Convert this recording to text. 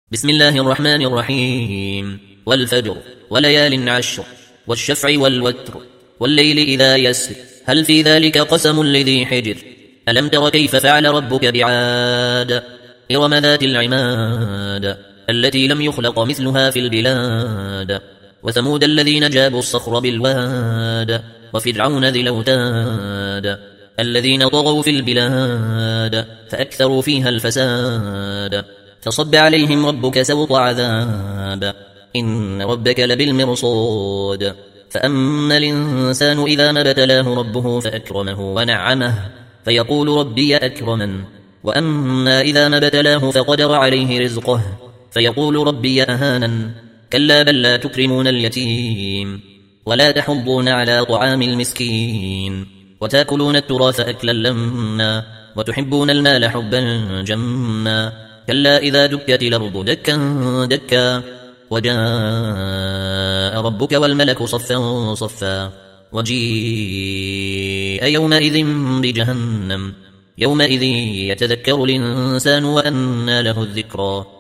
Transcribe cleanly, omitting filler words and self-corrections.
بسم الله الرحمن الرحيم. والفجر وليال عشر والشفع والوتر والليل إذا يسر هل في ذلك قسم لذي حجر ألم تر كيف فعل ربك بعاد إرم ذات العماد التي لم يخلق مثلها في البلاد وثمود الذين جابوا الصخر بالواد وفرعون ذي الأوتاد الذين طغوا في البلاد فأكثروا فيها الفساد فصب عليهم ربك سوط عذاب إن ربك لبالمرصاد فأما الإنسان إذا ما ابتلاه ربه فأكرمه ونعمه فيقول ربي أكرمن وأما إذا ما ابتلاه فقدر عليه رزقه فيقول ربي أهانن كلا بل لا تكرمون اليتيم ولا تحضون على طعام المسكين وتأكلون التراث أكلا لما وتحبون المال حبا جما كلا إذا دكت الأرض دكا دكا وجاء ربك والملك صفا صفا وجيء يومئذ بجهنم يومئذ يتذكر الإنسان وأنى له الذكرى